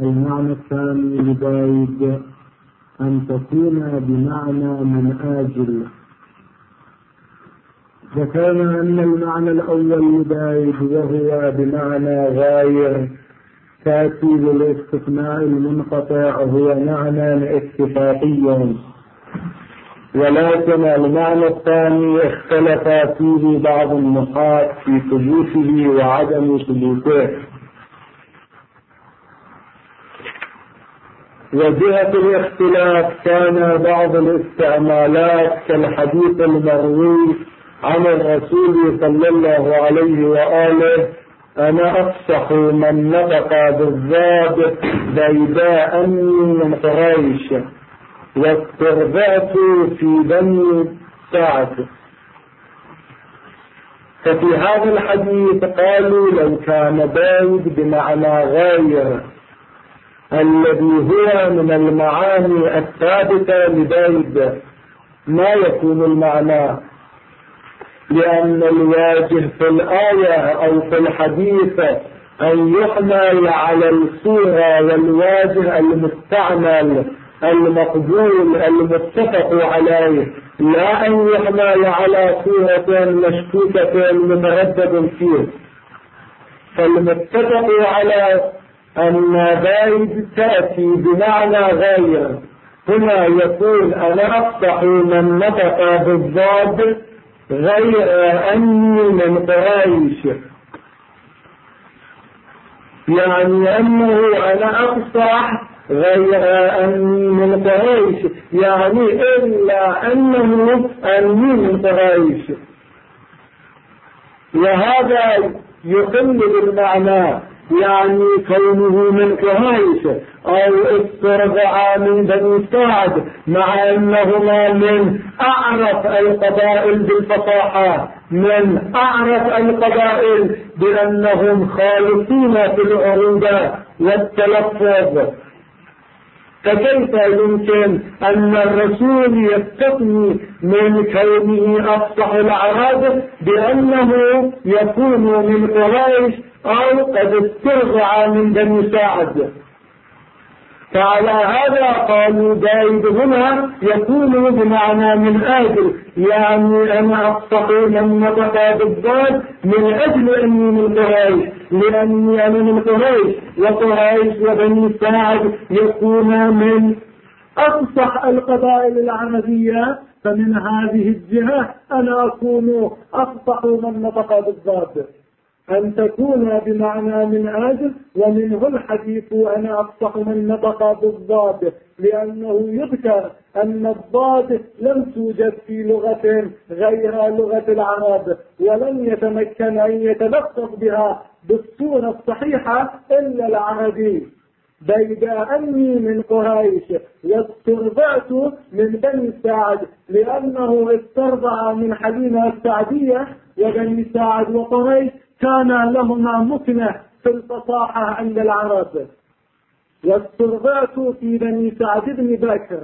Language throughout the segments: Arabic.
المعنى الثاني لبايد أن تكون بمعنى من آجل. ذكرنا أن المعنى الأول لبايد وهو بمعنى غاير تأتي للاستثناء المنقطع هو معنى اتفاقي، ولكن المعنى الثاني اختلف فيه بعض النحاة في ثبوته وعدم ثبوته. وجهة الاختلاف كان بعض الاستعمالات كالحديث المروي عن الرسول صلى الله عليه وآله: أنا أفصح من نطق بالضاد بيداء من قريش واسترضعت في بني سعد. ففي هذا الحديث قالوا لو كان بايد بمعنى غير الذي هو من المعاني الثابتة لبايد ما يكون المعنى، لأن الواجه في الآية أو في الحديث أن يحمل على الصورة والواجه المستعمل المقبول المتفق عليه، لا أن يحمل على صورة مشكوكة متردد فيه. فالمتفق على أن بايد تأتي بمعنى غير هنا يكون أنا أفصح من نطق بالضاد غير أني من قريش، يعني أنه أنا أفصح غير أني من قريش، يعني إلا أنه أني من قريش. وهذا يقل بالمعنى، يعني كونه من قريش أو استرضع من بني سعد، مع أنهما من أعرف القبائل بالفصاحة، من أعرف القبائل بأنهم خالصين في العروبة والتلفظ. فكيف يمكن أن الرسول يستثني من كونه أفصح الأعراب بأنه يكون من قريش أو قد استرضع من بني سعد؟ فعلى هذا قالوا بايد هنا يكون بمعنى من أجل، يعني أنا أفصح من نطق بالضاد من أجل أني من قريش، لأني أنا من قريش، وقريش وبني سعد يكون من أفصح القبائل العربية، فمن هذه الجهة أنا أكون أفصح من نطق بالضاد. أن تكون بمعنى من أجل، ومنه الحديث أنا أفصح من نطق بالضاد، لأنه يذكر أن الضاد لم توجد في لغة غير لغة العرب، ولم يتمكن أن يتلفظ بها بالصورة الصحيحة إلا العربي. بيداء أني من قريش واسترضعت من بني سعد، لأنه استرضع من حليمة السعدية، وبني سعد وقريش كان لهما مكنة في الفصاحة عند العرب. واسترضعت في بني سعد بن بكر.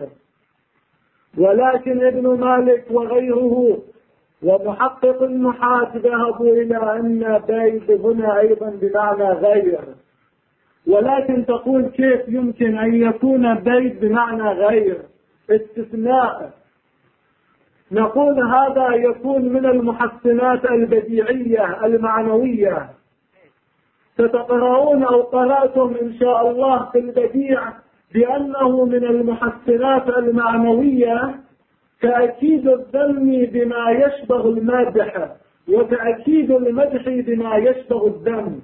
ولكن ابن مالك وغيره ومحقق النحاة ذهبوا إلى أن بايد هنا أيضا بمعنى غير. ولكن تقول كيف يمكن أن يكون بايد بمعنى غير؟ استثناء. نقول هذا يكون من المحسنات البديعية المعنوية. ستقرؤون أو قرأتم إن شاء الله في البديع بأنه من المحسنات المعنوية تأكيد الذم بما يشبه المادح، وتأكيد المدح بما يشبه الذم.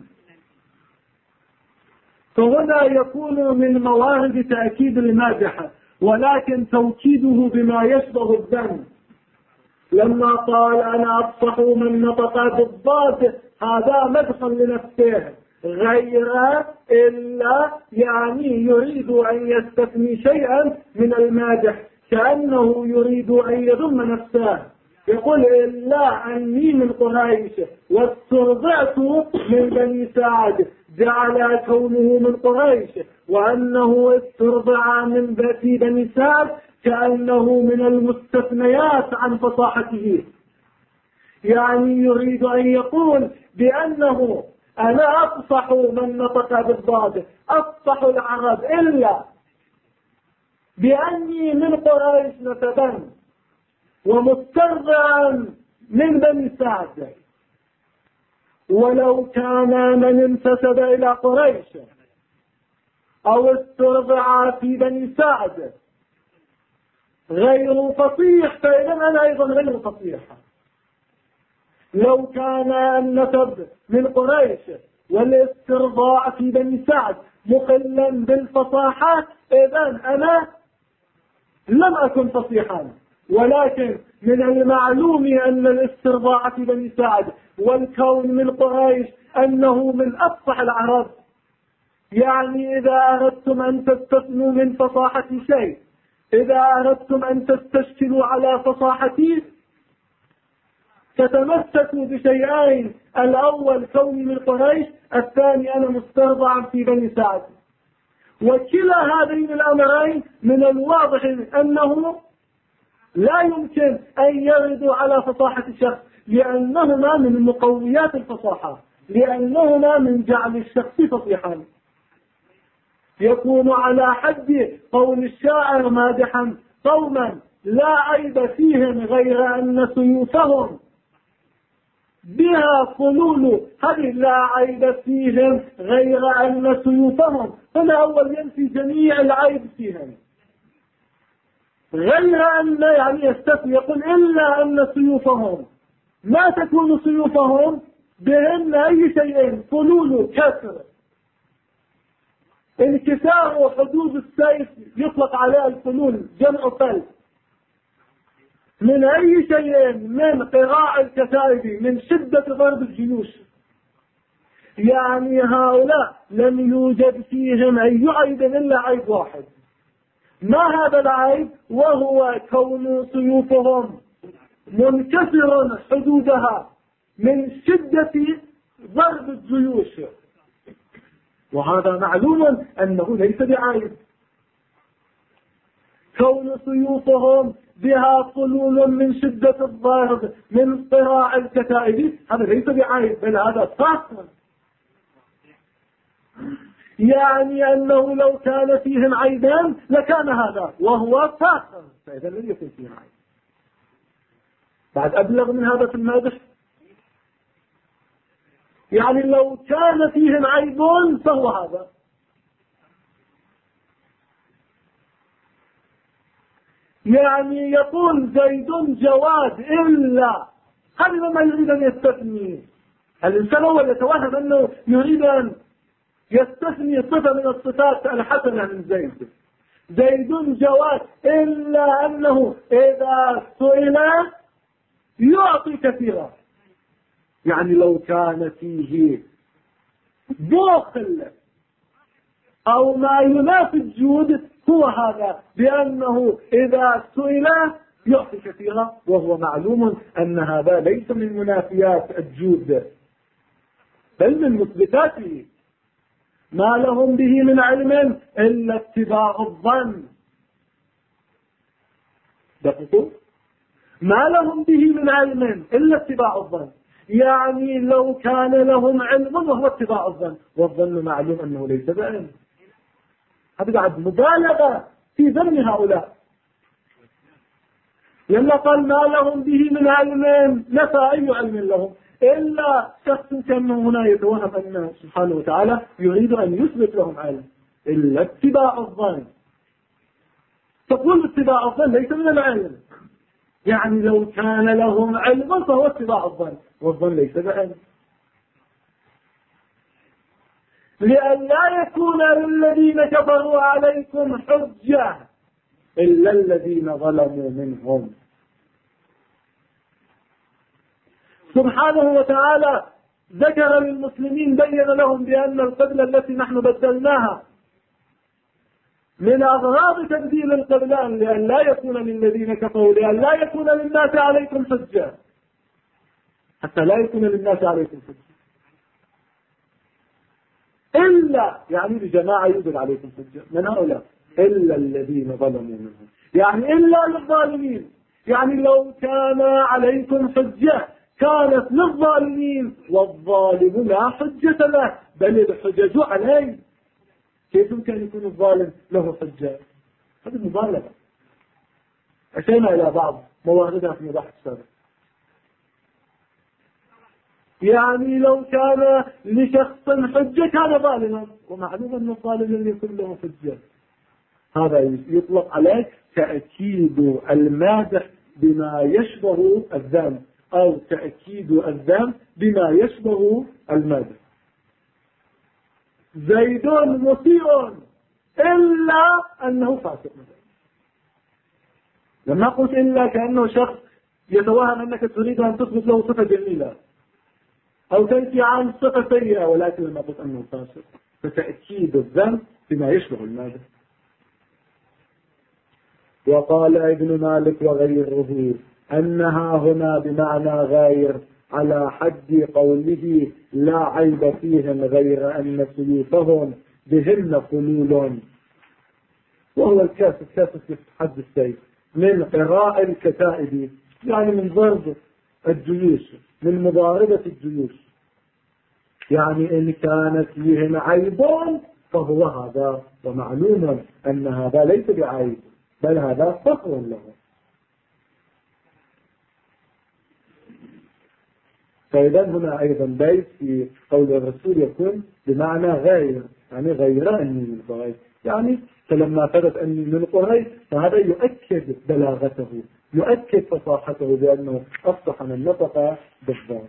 فهنا يكون من موارد تأكيد المادح، ولكن توكيده بما يشبه الذم. لما قال أنا أفصح من نطق بالضاد، هذا مدح لنفسه غير إلا يعني يريد أن يستثني شيئا من المادح، كأنه يريد أن يذم نفسه. يقول إلا أني من قريش واسترضعت من بني سعد، جعل كونه من قريش وأنه استرضع من بني سعد كأنه من المستثنيات عن فصاحته. يعني يريد أن يقول بأنه أنا أفصح من نطق بالضاد، أفصح العرب، إلا بأني من قريش نسبا ومسترضعا من بني سعد. ولو كان من انتسب إلى قريش أو استرضع في بني سعد غير فصيح فإذا أنا أيضا غير فصيح. لو كان النسب من قريش والاسترضاع في بني سعد مخلا بالفصاحة إذا أنا لم أكن فصيحا. ولكن من المعلوم أن الاسترضاع في بني سعد والكون من قريش أنه من أفصح العرب. يعني إذا أردتم أن تستثنوا من فصاحة شيء، إذا أردتم أن تستشكلوا على فصاحتي فتمسكوا بشيئين: الأول كوني من قريش، الثاني أنا مسترضعا في بني سعد. وكلا هذين الأمرين من الواضح أنه لا يمكن أن يردوا على فصاحة الشخص، لأنهما من مقويات الفصاحة، لأنهما من جعل الشخص فصيحا. يكون على حد قول الشاعر مادحا قوما لا عيب فيهم غير أن سيوفهم بها فلول. هذه لا عيب فيهم غير أن سيوفهم، هنا أول ينفي جميع العيب فيهم، غير أن يعني يستثني، يقول إلا أن سيوفهم. ما تكون سيوفهم؟ بهن أي شيئين: فلول، كسر، انكسار حدود السيف يطلق عليها الفلول، جمع فل. من أي شيء؟ من قراع الكتائب، من شدة ضرب الجيوش. يعني هؤلاء لم يوجد فيهم أي عيب إلا عيب واحد. ما هذا العيب؟ وهو كون سيوفهم منكسر حدودها من شدة ضرب الجيوش، وهذا معلوم أنه ليس بعيب. كون سيوفهم بها طلول من شدة الضرب من صراع الكتائب هذا ليس بعيب، بل هذا فاخر. يعني أنه لو كان فيهم عيبان لكان هذا، وهو فاخر، فإذا لم يكن فيهم عيب. بعد أبلغ من هذا في المادح. يعني لو كان فيهم عيب فهو هذا. يعني يقول زيد جواد إلا، هذا ما يريد أن يستثني. الإنسان هو يتوهم أنه يريد أن يستثني صفة من الصفات الحسنة من زيد. زيد جواد إلا أنه إذا سئل يعطي كثيرا. يعني لو كان فيه بخل أو ما ينافي الجود هو هذا، بأنه إذا سئل يعطي كثيرا، وهو معلوم أن هذا ليس من منافيات الجود بل من مثبتاته. ما لهم به من علم إلا اتباع الظن. دقيقوا، ما لهم به من علم إلا اتباع الظن. يعني لو كان لهم علم وهو اتباع الظن، والظن معلوم أنه ليس بعلم. هذا بعد مبالغة في ذم هؤلاء. لما قال ما لهم به من علم نفى أي علم لهم، إلا شخص كان هنا يتوهم أن سبحانه وتعالى يريد أن يثبت لهم علم، إلا اتباع الظن. تقول اتباع الظن ليس من العلم. يعني لو كان لهم علم فهو اتباع الظن، والظن ليس بعلم. لأن لا يكون للذين كفروا عليكم حجة إلا الذين ظلموا منهم. سبحانه وتعالى ذكر للمسلمين، بين لهم بأن القبلة التي نحن بدلناها من أغراض تبديل القبلان لأن لا يكون للذين كفروا، لأن لا يكون للناس عليكم حجة، حتى لا يكون للناس عليكم حجة إلا، يعني بجماعة يوجد عليكم حجة من هؤلاء، إلا الذين ظلموا منهم، يعني إلا للظالمين. يعني لو كان عليكم حجة كانت للظالمين والظالم لا حجة له بل الحجج عليه. كيف يمكن يكون الظالم له حجة؟ هذه مبالغة. أتينا إلى بعض مواردها في مباحث السابق. يعني لو كان لشخص حجة كان ظالما، ومعلوم أن الظالم لم يكن له حجة. هذا يطلق عليه تأكيد المادح بما يشبه الذم، أو تأكيد الذم بما يشبه المادح. زيد مسيء إلا أنه فاسق. لما قلت إلا كأنه شخص يتوهم أنك تريد أن تثبت له صفة جميلة أو تنفي عن صفة سيئة، ولكن لما قلت أنه فاسق فتأكيد الذم بما يشبه المادح. وقال ابن مالك وغيره أنها هنا بمعنى غير على حد قوله لا عيب فيهم غير أن سيوفهم بهن خلول، وهو الكاسف في حد السيف من قراء الكتائب، يعني من ضرب الجيوش، من مضاربة الجيوش. يعني إن كانت فيهم عيب فهو هذا، ومعلوم أن هذا ليس بعيب بل هذا فخر له. فإذا هنا أيضا بيت في قول الرسول يكون بمعنى غير، يعني غير أني من قريش، يعني فلما ثبت أني من قريش فهذا يؤكد بلاغته، يؤكد فصاحته بأنه أفصح من نطق بالضبط.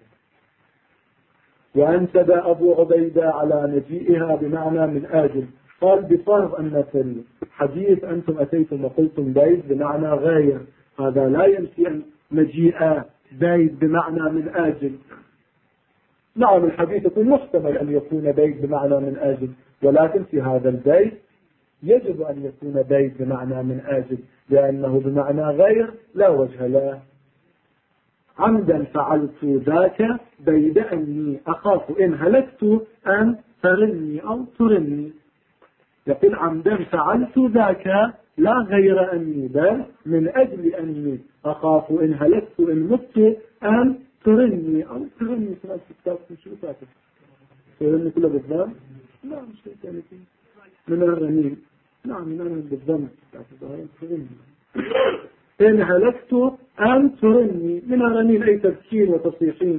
وأنسب أبو عبيدة على مجيئها بمعنى من آجل، قال بفرض أن في الحديث أنتم أتيتم وقلتم بيت بمعنى غير، هذا لا ينفي أن مجيء بيت بمعنى من آجل. نعم الحديث يكون محتمل أن يكون بيت بمعنى من آجل، ولكن في هذا البيت يجب أن يكون بيت بمعنى من آجل، لأنه بمعنى غير لا وجه له. عمدا فعلت ذاك بيد أني أخاف إن هلكت أن ترني أو ترني. يقول عمدا فعلت ذاك لا غير أني بل من أجل أني أخاف إن هلكت إن مت أن ترني أو ترني. في الكتاب شو فاتح ترني كله بالضم؟ لا مش يعني من الرنين. نعم من أنا بالضم ترني. إن هلكت أن ترني من الرنين أي تذكير وتصيحين.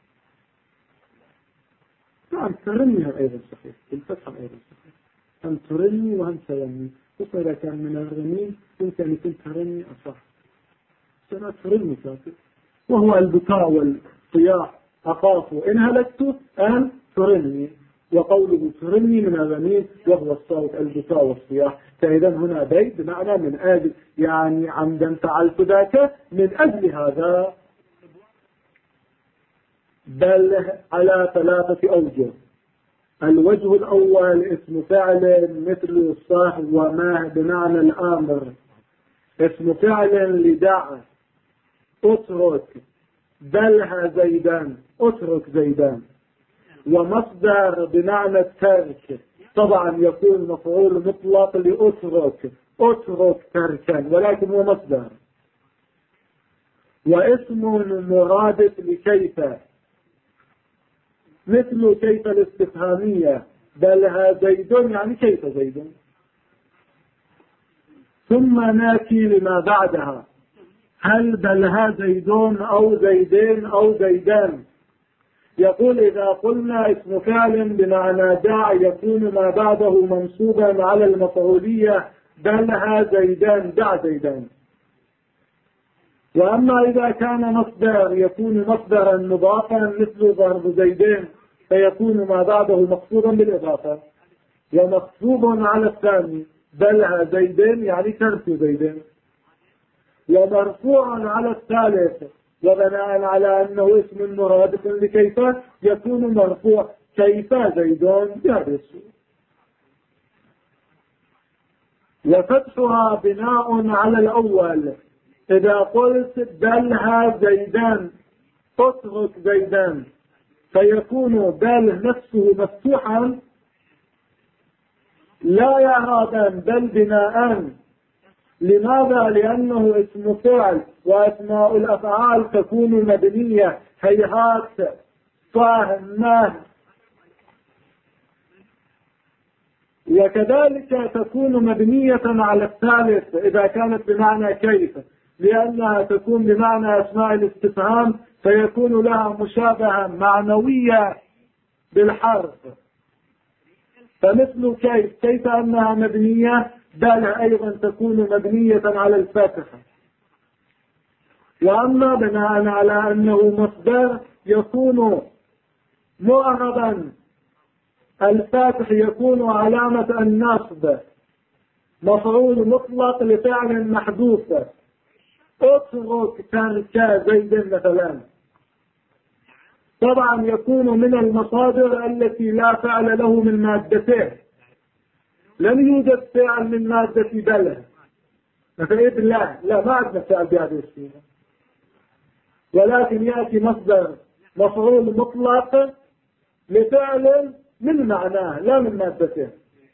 نعم ترني أيضا صحيح بالفتحة أيضا صحيح. أن ترني وأن ترني، خصوصا إذا كان من الرنين يمكن يكون ترني أصح. سنة ترني كاتب، وهو البكاء والصياح أخاف إن هلكت أن ترني، وقوله ترني من الرنين وهو الصوت البكاء والصياح. فإذا هنا بيت بمعنى من أجل، يعني عمدا فعلت ذاك من أجل هذا. بل على 3 أوجه. الوجه الأول اسم فعل مثل صاح وما بمعنى الآمر، اسم فعل لدع اترك بلها زيدان اترك زيدان، ومصدر بمعنى الترك طبعا يكون مفعول مطلق لأترك اترك تركا ولكن هو مصدر. واسم مرادف لكيف مثل كيف الاستفهامية بلها زيد يعني كيف زيد. ثم ناتي لما بعدها، هل بلها زيدون أو زيدين أو زيدان. يقول إذا قلنا اسم فعل بمعنى دع يكون ما بعده منصوبا على المفعولية بلها زيدان دع زيدان. وأما إذا كان مصدر يكون مصدرا مضافا مثل ضرب زيدين فيكون ما بعده مقصودا بالإضافة، ومقصوب على الثاني بلها زيدين يعني ترك زيدين، ومرفوع على الثالث وبناء على أنه اسم مرادف لكيف يكون مرفوع كيف زيدون بهذا الصورة. وفتحها بناء على الأول، إذا قلت بلها زيدان اترك زيدان فيكون بل نفسه مفتوحا لا إعرابا بل بناء، لماذا؟ لأنه اسم فعل، وأسماء الأفعال تكون مبنية، هيهات، فاهم، وكذلك تكون مبنية على الثالث إذا كانت بمعنى كيف، لأنها تكون بمعنى أسماء الاستفهام، فيكون لها مشابهة معنوية بالحرف. فمثل كيف أنها مبنية، بل أيضا تكون مبنية على الفتحة. وأما بناء على أنه مصدر يكون معربا، الفاتح يكون علامة النصب مفعول مطلق لفعل محذوف، اترك ترك زيد مثلا. طبعا يكون من المصادر التي لا فعل له من مادتين، لم يوجد فعل من مادة بله، فإذ لا ما عندنا فعل بهذه الصيغة، ولكن يأتي مصدر مفعول مطلق لفعل من معناه لا من مادته.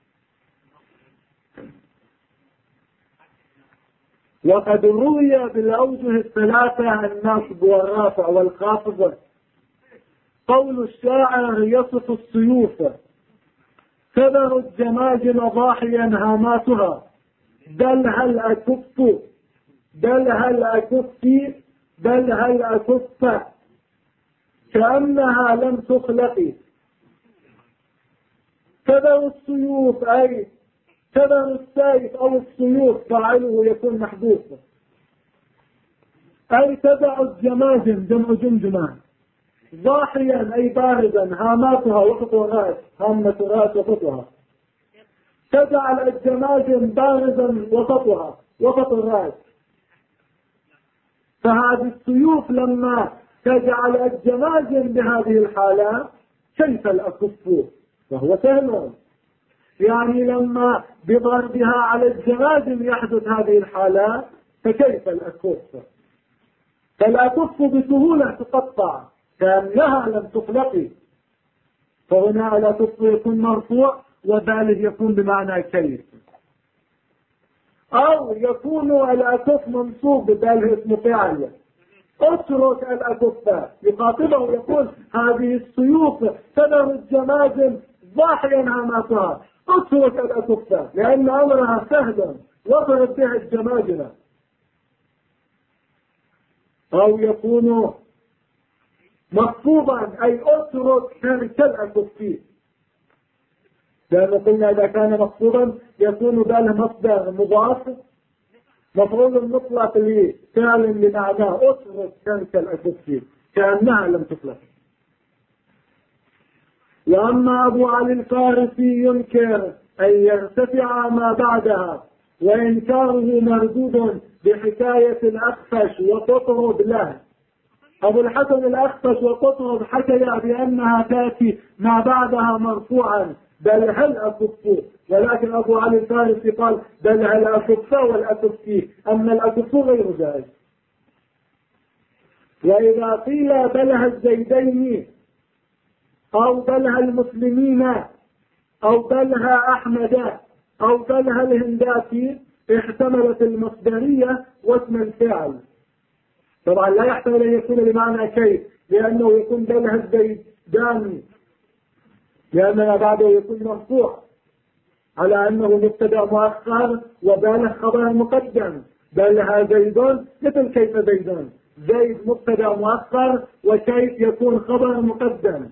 وقد روي بالأوجه الثلاثة النصب والرافع والخافض. قول الشاعر يصف السيوف: تذر الجماجم ضاحيا هاماتها، بل هل أكف، بل هل أكف، بل هل أكف، كأنها لم تخلق. تذر السيوف أي تذر السيف أو السيوف، فاعله يكون محذوف، أي تدع الجماجم جمع جمجمة، ضاحيا أي باردا، هاماتها وسط الراس، هامة الراس وسطها، تدع الجماجم باردا وسطها وسط الراس. فهذه السيوف لما تجعل الجماجم بهذه الحالة كيف الأكف؟ وهو سهل، يعني لما بضربها على الجماجم يحدث هذه الحالة، فكيف الأكف؟ فالأكف بسهولة تقطع كأنها لم تخلق. فهنا الأكف يكون مرفوع وذلك يكون بمعنى كيف، أو يكون الأكف منصوب بذلك اسم فعل. اترك الأكف، يخاطبه يقول هذه السيوف تذر الجماجم ضاحيا هاماتها، اترك الأكف لأن أمرها سهل وضرب بها الجماجم. أو يكون مخفوضا أي اترك ترك الأكف، لأن قلنا إذا كان مخفوضا يكون ذلك مصدر مضاف مفعول مطلق لفعل لمعناه، اترك ترك الأكف كأنها لم تخلق. وأما أبو علي الفارسي ينكر أن يرتفع ما بعدها، وإنكاره مردود بحكاية الأخفش وتطرب له. أبو الحسن الأخفش وتطرب حكي بأنها تأتي ما بعدها مرفوعا، بل هل أكف، ولكن أبو علي الفارسي قال بل هل أكف والأكف، أما الأكف غير جائز. وإذا قيل بلها الزيدين أو بلها المسلمين أو بلها أحمد أو بلها الهنداتي، احتملت المصدرية واسم الفعل. طبعا لا يحتمل أن يكون بمعنى كيف، لأنه يكون بلها الزيدان، لأن ما بعده يكون مرفوع على أنه مبتدأ مؤخر وباله خبر مقدم. بلها زيدون مثل كيف زيدون، زيد مبتدأ مؤخر وكيف يكون خبر مقدم.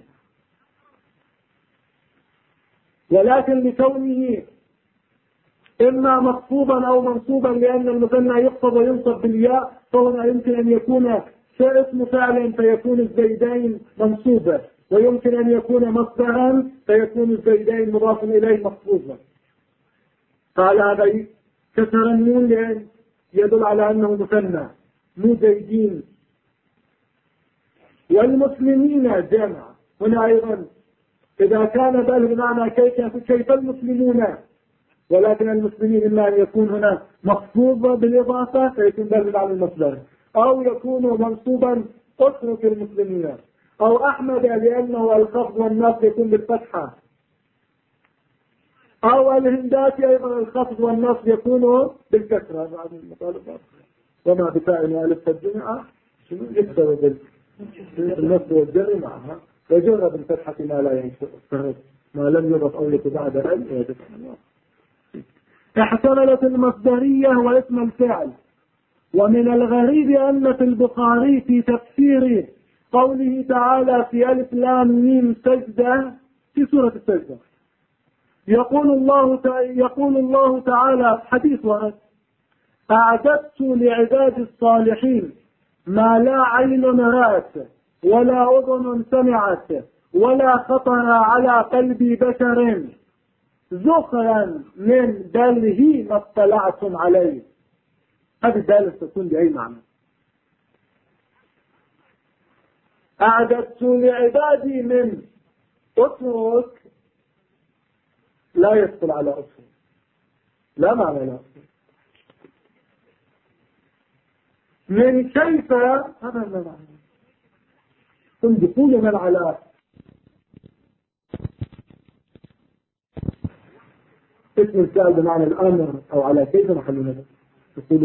ولكن لكونه إما مخفوضا أو منصوبا، لأن المثنى يخفض وينصب بالياء، فهنا يمكن أن يكون اسم فعل فيكون الزيدين منصوبا، ويمكن أن يكون مصدرا فيكون الزيدين مضاف إليه مخفوضا. قال هذا كسر النون لأن يدل على أنه مثنى مو زيدين. والمسلمين جمع، هنا أيضا إذا كان بل بمعنى كيف المسلمون، ولكن المسلمين إما أن يكون هنا مخفوض بالإضافة فيكون بل بمعنى المصدر، أو يكون منصوبا اترك المسلمين، أو أحمد لأنه الخفض والنصب يكون بالفتحة، أو الهندات أيضا الخفض والنصب يكون بالكسرة بعد المطالبات. وما بتاء وألف الجمعة شنو يكسر بالنصب والجر معها، وجر بالفتحة ما لا ينشر ما لم يضف أو بعد أن. احتملت المصدرية واسم الفعل. ومن الغريب أن في البخاري في تفسير قوله تعالى في ألف لام ميم سجدة في سورة السجدة يقول الله تعالى حديث ورد: أعددت لعباد الصالحين ما لا عين رأت ولا أذن سمعت ولا خطر على قلب بشر ذخرا من بله ما اطلعتم عليه. هذه الدالة تكون بأي معنى؟ أعددت لعبادي من أترك لا يدخل على أترك، لا معنى لا أترك. من كيف هذا لا معنى. ثم دخول من على اسم الفعل بمعنى الأمر أو على كيف محل نظر. دخول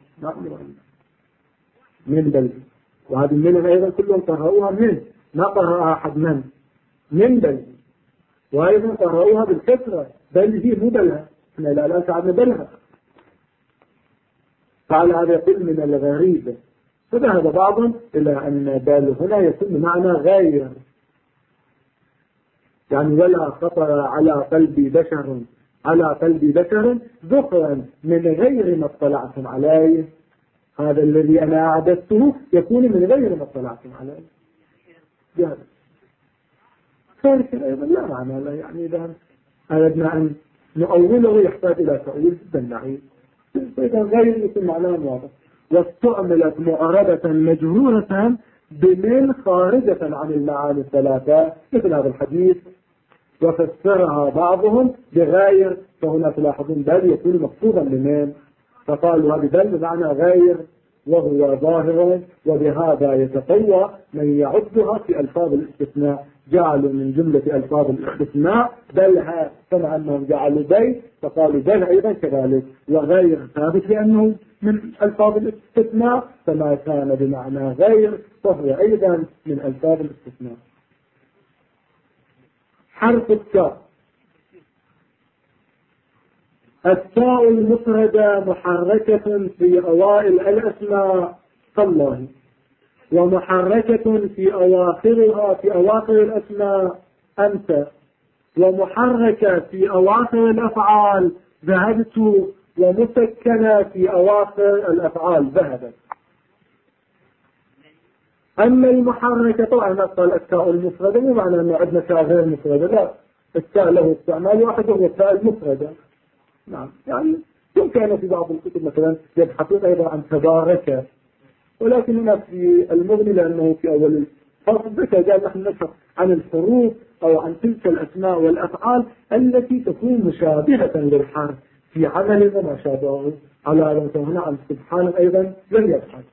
من بل، وهذه من أيضا كلهم قرأوها من، ما قرأها أحد من بل، وأيضا قرأوها بالكسرة بل هي مو بلها، احنا لا سعدنا بلها. فعلى هذا يقول من الغريب. فذهب بعضهم إلى أن بال هنا يكون بمعنى غير، يعني ولا خطر على قلب بشر ذخرا من غير ما اطلعتم عليه. هذا الذي أنا أعددته يكون من غير ما اطلعتم عليه. جاهز. فارك أيضا لا معنى لا، يعني إذا أردنا أن نؤوله يحتاج إلى تأويل جدا بعيد. فإذا غير يكون معناه واضح. واستعملت معربة مجرورة بمن خارجة عن المعاني الثلاثة مثل هذا الحديث، وفسرها بعضهم بغير، فهنا تلاحظون بل يكون مقصودا بمن، فقالوا هذه بل بمعنى غير وهو ظاهر، وبهذا يتقوى من يعدها في ألفاظ الاستثناء. جعلوا من جملة ألفاظ الاستثناء بلها، كما أنهم جعلوا بل فقالوا بل أيضا كذلك، وغير ثابت لأنه من ألفاظ الاستثناء، فما كان بمعنى غير فهو أيضا من ألفاظ الاستثناء. حرف التاء. التاء المفردة محركة في أوائل الأسماء كالله، ومحركة في أواخرها في أواخر الأسماء أنت، ومحركة في أواخر الأفعال ذهبت، ومسكنة في أواخر الأفعال ذهبت. أما المحركة طبعا نقل التاء المفردة مو معنى أنه عندنا تاء غير مفردة، لا، التاء له استعمال واحد وهو التاء المفردة. نعم، يعني يمكن في بعض الكتب مثلا يبحثون أيضا عن تبارك، ولكن هنا في المغني لأنه في أول الفصل قال نحن نبحث عن الحروف أو عن تلك الأسماء والأفعال التي تكون مشابهة للحرف في عمل وما شابهه. على هذا هنا عن سبحان أيضا لم يبحث،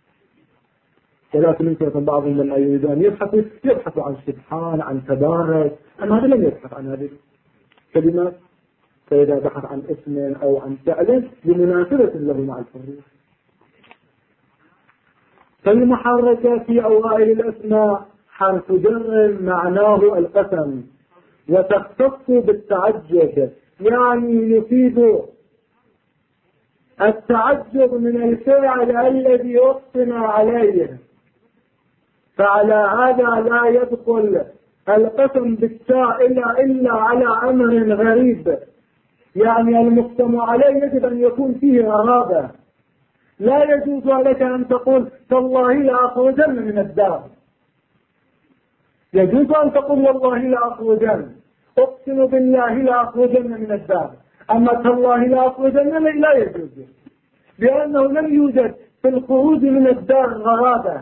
ولكن يمكن بعضهم لما يريد أن يبحث عن سبحان، عن تبارك، أما هذا لم يبحث عن هذه الكلمات. فإذا بحث عن اسم أو عن فعل بمناسبة له مع الحروف. فالمحركة في أوائل الأسماء حرف جر معناه القسم، وتختص بالتعجب، يعني يفيد التعجب من الفعل الذي أقسم عليه. فعلى هذا لا يدخل القسم بالتاء إلا على أمر غريب، يعني المقسم عليه يجب أن يكون فيه غرابة. لا يجوز لك أن تقول تالله لأخرجن من الدار، يجوز أن تقول والله لأخرجن، أقسم بالله لأخرجن من الدار. أما تالله لأخرجن لا يجوز، لأنه لم يوجد في الخروج من الدار غرابة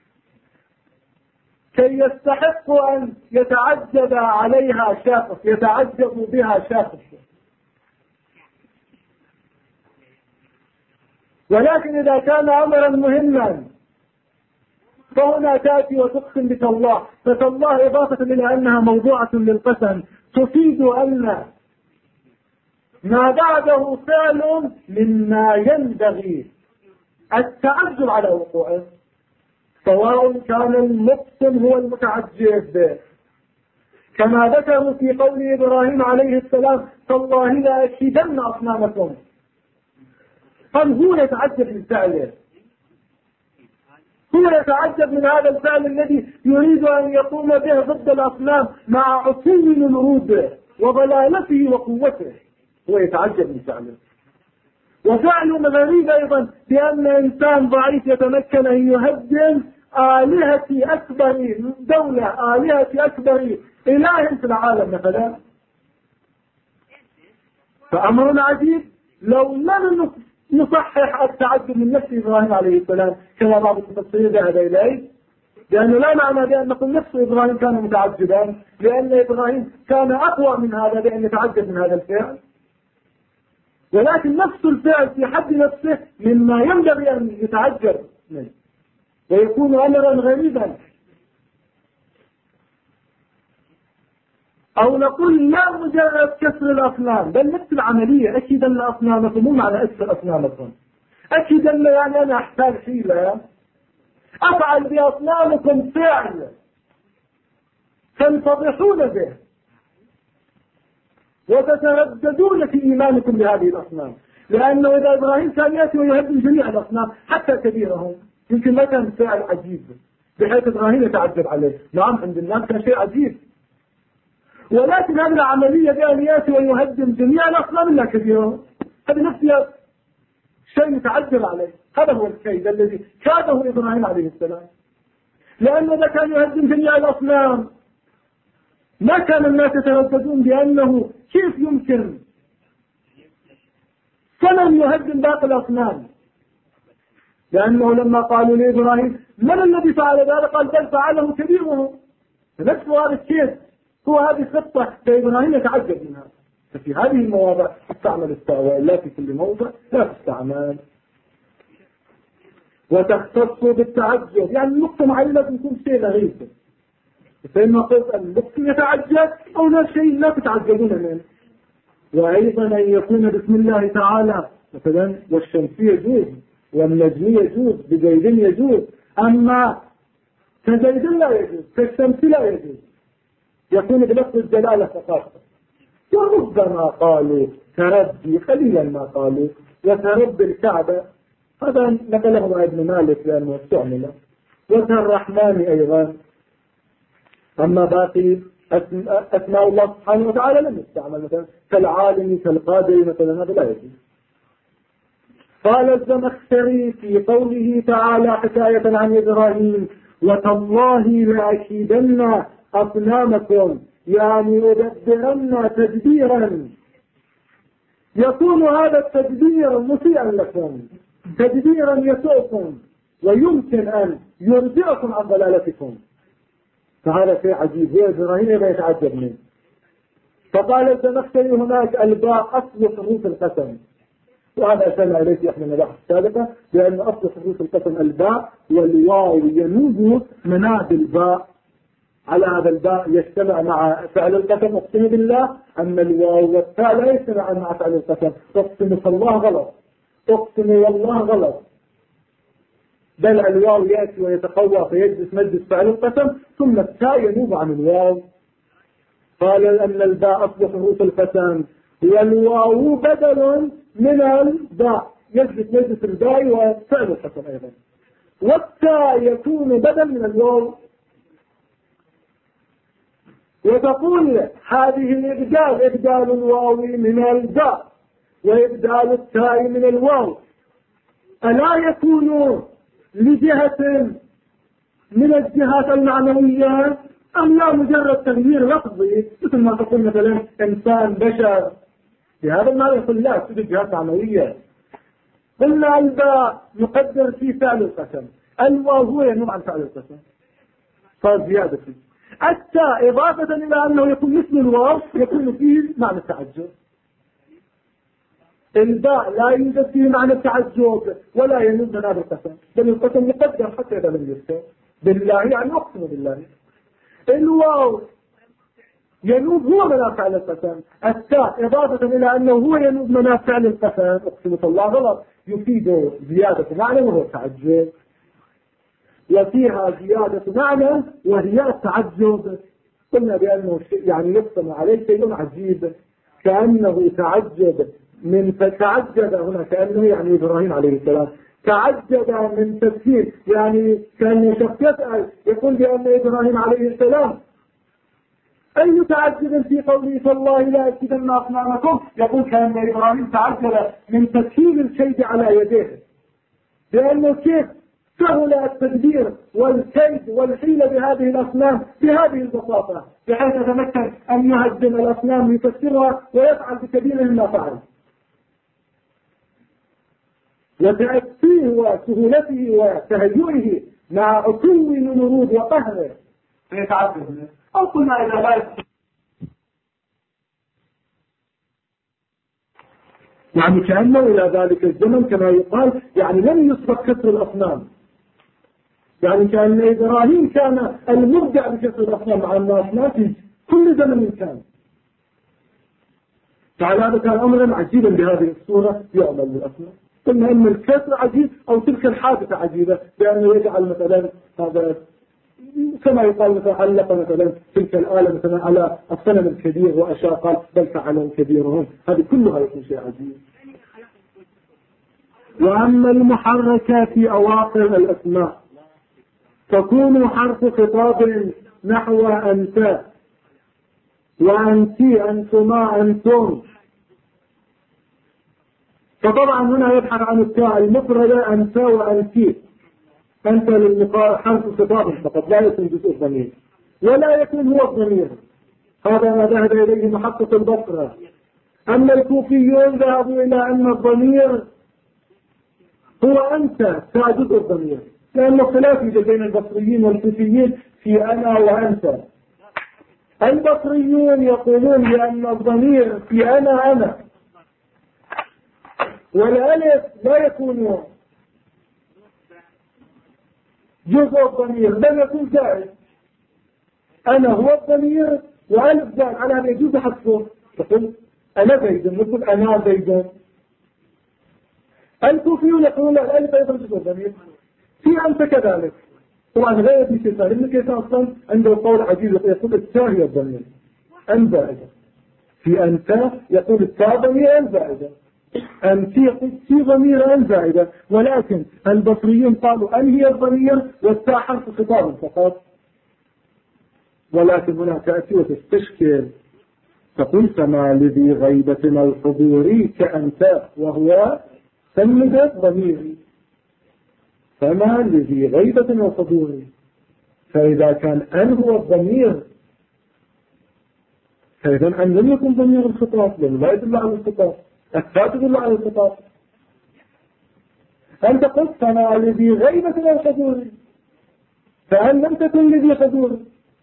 كي يستحق أن يتعجب عليها شخص، يتعجب بها شخص. ولكن إذا كان أمرا مهما فهنا تأتي وتقسم بتالله، فتالله إضافة إلى أنها موضوعة للقسم تفيد أن ما بعده فعل مما ينبغي التعجب على وقوعه، سواء كان المقسم هو المتعجب، كما ذكروا في قول إبراهيم عليه السلام تالله لأكيدن أصنامكم. هل هو يتعجب من فعله؟ هو يتعجب من هذا الفعل الذي يريد أن يقوم به ضد الأصنام مع عتو الورود وضلالته وقوته، هو يتعجب من فعله. وفعل غريب أيضا بأن إنسان ضعيف يتمكن أن يهدم آلهة أكبر دولة، آلهة أكبر إله في العالم مثلا، فأمر عجيب. لو لم نصحح التعجب من نفس إبراهيم عليه السلام كما بعض المفسرين ذهب إليه، لأنه لا معنى بأن نقول نفس إبراهيم كان متعجبا، لأن إبراهيم كان أقوى من هذا بأن يتعجب من هذا الفعل، ولكن نفس الفعل في حد نفسه مما ينبغي أن يتعجب منه ويكون أمرا غريبا. أو نقول لا مجرد كسر الأصنام، بل نفس العملية، أكيد أن أصنامكم مو معنى أكسر أصنامكم، أكيد أن يعني أنا أحتاج حيلة أفعل بأصنامكم فعل تنفضحون به وتترددون في إيمانكم بهذه الأصنام، لأنه إذا إبراهيم كان يأتي ويهدم جميع الأصنام حتى كبيرهم يمكن ما كان فعل عجيب بحيث إبراهيم يتعجب عليه، نعم عند الناس كان شيء عجيب، ولكن هذه العملية بأن يأتي ويهدم جميع الأصنام إلا كبيرهم، هذه نفسها شيء متعجب عليه. هذا هو الكيد الذي كاده إبراهيم عليه السلام، لأنه إذا كان يهدم جميع الأصنام ما كان الناس يترددون بأنه كيف يمكن صنم يهدم باقي الأصنام، لأنه لما قالوا لإبراهيم من الذي فعل ذلك قال بل فعله كبيرهم، فنفس هذا الشيء هو هذه خطة فإبراهيم يتعجب منها. ففي هذه المواضع تستعمل التاء، وإلا في كل موضع لا تستعمل. وتختص بالتعجب، يعني النقطة معينة تكون شيء غريب، فإما قلت النقطة يتعجب أو لا شيء لا تتعجبون منه. وأيضا أن يكون بسم الله تعالى مثلا والشمس يجوز والنجم يجوز بزيد يجوز، أما كزيد لا يجوز كالشمس لا يجوز، يكون بلفظ الجلالة فقط. وربما قالوا كربي، قليلا ما قالوا وكرب الكعبة، هذا نقله ابن مالك لأنه استعمل، وكالرحمن أيضا. أما باقي أسماء الله سبحانه وتعالى لم يستعمل، مثلا كالعالم كالقادر مثلا، هذا لا يجوز. قال الزمخشري في قوله تعالى حكاية عن إبراهيم وتالله لأكيدن أصنامكم، يعني أدبرن تدبيرا، يكون هذا التدبير مسيئا لكم، تدبيرا يسوءكم ويمكن أن يرجعكم عن ضلالتكم. فهذا شيء عجيب، هي إبراهيم ما يتعجب منه. فقال الزمخشري هناك الباء أصل حروف القسم، وهذا أشرنا إليه في إحدى المباحث السابقة، لأن أصل حروف القسم الباء والواو ينوب مناد الباء، على هذا الباء يجتمع مع فعل القسم اقسم بالله، أما الواو والتاء لا يجتمع مع فعل القسم، اقسم فالله غلط، اقسم والله غلط، بل الواو يأتي ويتقوى فيجلس مجلس فعل القسم، ثم التاء ينوب عن الواو. قال أن الباء أصل حروف القسم والواو بدل من الباء، يجلس مجلس الباء وفعل القسم أيضا، والتاء يكون بدل من الواو. وتقول هذه الإبدال إبدال الواو من الباء وإبدال التاء من الواو، ألا يكون لجهة من الجهات المعنوية أم لا مجرد تغيير لفظي، مثل ما تقول مثلا إنسان بشر، بهذا المعنى يقول لا توجد جهات معنوية. قلنا الباء مقدر في فعل القسم، الواو هو ينوب عن فعل القسم، صار زيادة فيه. التاء إضافة إلى أنه يكون مثل الواو يكون فيه معنى التعجب. الباء لا يوجد فيه معنى التعجب ولا ينوب من هذا القسم، بل القسم يقدر حتى إذا لم يذكر بالله، يعني أقسم بالله. الواو ينوب هو منافع للقسم. التاء إضافة إلى أنه هو ينوب منافع للقسم، أقسم الله غلط، يفيد زيادة معنى وهو تعجب، وفيها زيادة معنى وهي التعجب. قلنا بأنه يعني يقسم عليه شيء عجيب، كأنه تعجب تعجب هنا كأنه يعني إبراهيم عليه السلام تعجب من تفسير، يعني كان شخص يسأل يقول بأن إبراهيم عليه السلام أي متعجب في قوله فالله لا أكيدن أصنامكم، يقول كأن إبراهيم تعجب من تسهيل الكيد على يديه، لأنه كيف سهل التدبير والكيد والحيلة بهذه الأصنام بهذه البساطة، بحيث يتمكن أن يهزم الأصنام ويكسرها ويفعل بكبيرهم ما فعل. وتأتيه وسهولته وتهيئه مع عتو النمرود وقهره فيتعجب. أو قلنا إذا لا يعني كأنه إلى ذلك الزمن كما يقال يعني لم يسبق كسر الأصنام، يعني كأن إبراهيم كان المبدع بكسر الأصنام مع الناس ما في كل زمن كان. فعلى هذا كان أمرا عجيبا بهذه الصورة يعمل بالأصنام. قلنا أن الكسر عجيب أو تلك الحادثة عجيبة، لأنه يجعل مثلا هذا كما يقال مثلا علق مثلا تلك الآلة مثلا على الصنم الكبير وأشار قال بل فعلهم كبيرهم، هذه كلها يكون شيء عجيب. وأما المحركة في أواخر الأسماء تكون حرف خطاب نحو أنت وأنتي أنتما أنتم، فطبعا هنا يبحث عن التاء المفردة أنت وأنتي، أنت حرف خطاب فقط لا يكون جزء الضمير ولا يكون هو الضمير، هذا ما ذهب إليه محقق البصرة. أما الكوفيون ذهبوا إلى أن الضمير هو أنت جزء الضمير، لأنه خلاف بين البصريين والكوفيين في أنا وأنت. البصريون يقولون بأن الضمير في أنا والألف لا يكون جزء الضمير بل يكون زائد، أنا هو الضمير وألف زائد على هذا يجوز حذفه، تقول أنا زيد نقول أنا زيد. الكوفيون يقولون الألف أيضا جزء الضمير في أنت كذلك. طبعا غير ابن كيسان، ابن كيسان أصلا عنده قول عجيب يقول التاء هي الضمير أن زائدة، في أنت يقول التاء ضمير أن زائدة، أنت يقول في ضمير أن زائدة، ولكن البصريين قالوا أن هي الضمير والتاء حرف خطاب فقط. ولكن هنا تأتي وتستشكل تقول فما لذي غيبة الحضور كأنت وهو سمد ضميري، فما لذي غيبة وحضور، فإذا كان أن هو الضمير فإذا أن لم يكن ضمير الخطاب لأنه لا يدل على الخطاب، التاء تدل على الخطاب. أنت قلت فما لذي غيبة وحضور، فأن لم تكن لذي حضور.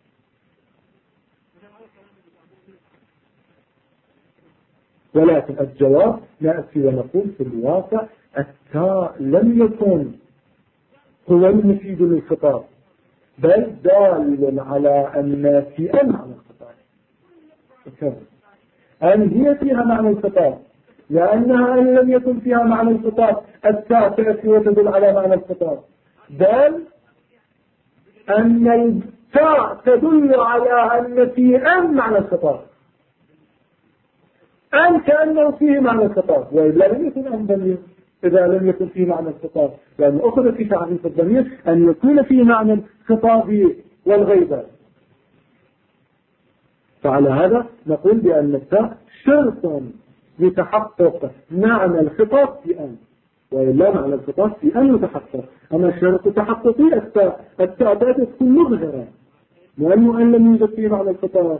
ولكن الجواب نأتي ونقول في الواقع التاء لم يكن هو المفيد للخطاب، بل دال على أن في أن معنى الخطاب، أن هي فيها معنى الخطاب، لأنها أن لم يكن فيها معنى الخطاب التاء تأتي وتدل على معنى الخطاب، بل أن التاء تدل على أن في أن معنى الخطاب، أن كأنه فيه معنى الخطاب، وإلا لم يكن أن ضمير إذا لم يكن فيه معنى الخطاب، لأن أخذ في تعريف الضمير أن يكون فيه معنى الخطاب والغيبة. فعلى هذا نقول بأن التاء شرط لتحقق معنى الخطاب في أن، وإلا معنى الخطاب في أن يتحقق. أما شرط تحققي التاء تكون مظهرة لأنه أن لم يوجد فيه معنى الخطاب.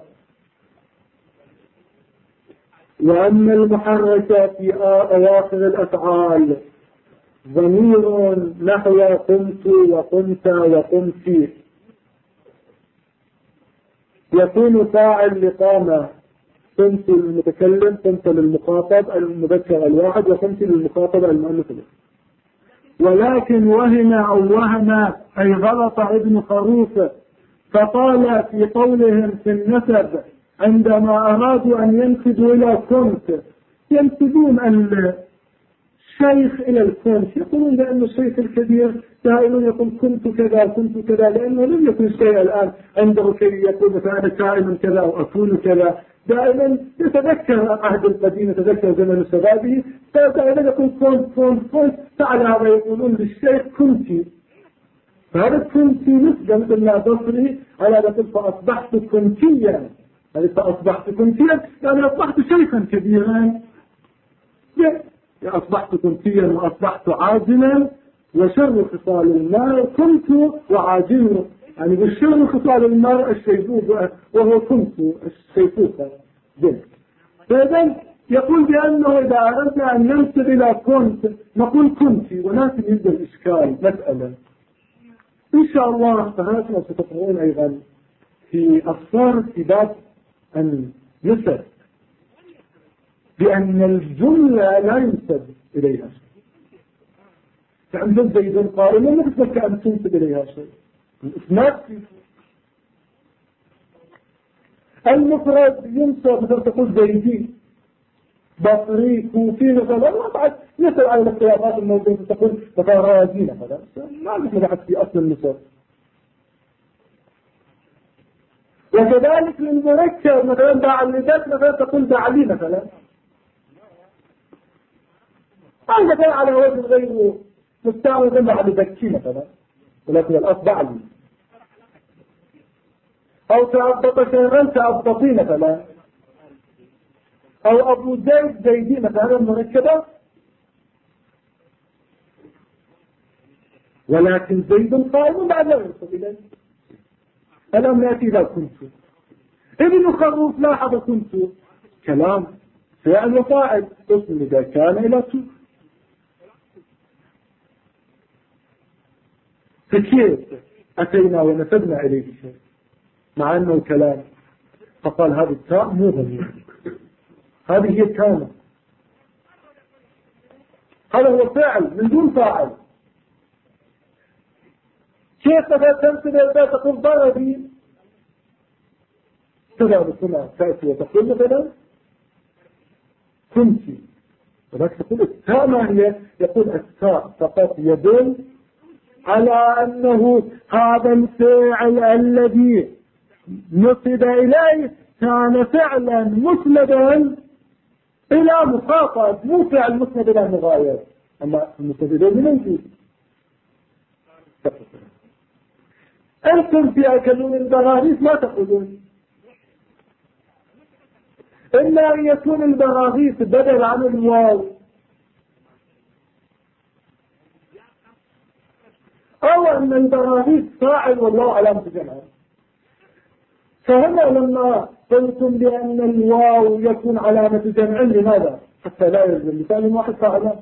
وأما المحركة في أواخر الأفعال ضمير نحو قمت وقمت وقمت يكون فاعل لقامة، قمت للمتكلم، قمت للمخاطب المذكر الواحد، وقمت للمخاطب المؤنث. ولكن وهم أو وهم أي غلط ابن خروف فقال في قولهم في النسب عندما أرادوا أن ينسبوا إلى كنت ينسبون الشيخ إلى الكنت، يقولون لأن الشيخ الكبير دائما يقول كنت كذا كنت كذا، لأنه لم يكن شيء الآن عنده كي يقول مثلا أنا كائن كذا وأكون كذا، دائما يتذكر العهد القديم، يتذكر زمن شبابه، فدائما يقول كنت فعلى هذا يقولون للشيخ كنتي، فهذا كنتي نسبة مثل ما تصري على ذلك فأصبحت كنتيا، فأصبحت كنتيا يعني أصبحت شيخا كبيرا، أصبحت كنتيا وأصبحت عاجلا، وشر خصال المرء كنت وعاجل، يعني بالشر خصال المرء الشيخوخة وهو كنت الشيخوخة. فإذا يقول بأنه إذا أردنا أن ننسب إلى كنت نقول كنتي، ولكن يوجد إشكال مسألة إن شاء الله فهذا ستقرؤون أيضا في أصفار في باب النسب بأن الجملة لا ينسب إليها شيء، فعندك زيد قائمة ما تتذكى أن تنسب إليها شيء، الإسناد المفرد ينسب مثل تقول زيدي بصري كوفي مثلا، ما بعد نسب على الاختلافات الموجودة، تقول مثلا رازي مثلا، ما نحن بعد في أصل النسب. وكذلك للمركب مثلا بعلدات مثلا تقول بعلي مثلا، عندك على وزن غير مستعمل زي بعد بكي مثلا، ولكن الأصل بعلي، أو تعبط شيئا تعبطي مثلا، أو أبو زيد زيدي مثلا مركبة، ولكن زيد قائم بعد لا ينصب إليه. ألم يأتي إذا كنت ابن خروف لاحظ كنت كلام فعل وفاعل اسم إذا كان إلى سوء، فكيف أتينا ونسبنا إليه شيء مع أنه كلام، فقال هذه التاء مو ضمير، هذه هي كانت، هذا هو فعل من دون فاعل. كيف تنسب إذا تقول ضربي كذا بسمع تأتي وتقول مثلا كنتي، ولكن تقول التاء ما هي؟ يقول التاء فقط يدل على أنه هذا الفعل الذي نصب إليه كان فعلا مسندا إلى مخاطب، مو فعل مسند إلى مغاير، أما المسند إليه موجود. أنتم في أكلون البراغيث ما تقولون، إلا أن يكون البراغيث بدل عن الواو، أو أن البراغيث فاعل والله علامة جمعه. فهنا لما قلتم بأن الواو يكون علامة جمع، لماذا؟ حتى لا يلزم مثال واحد فاعل،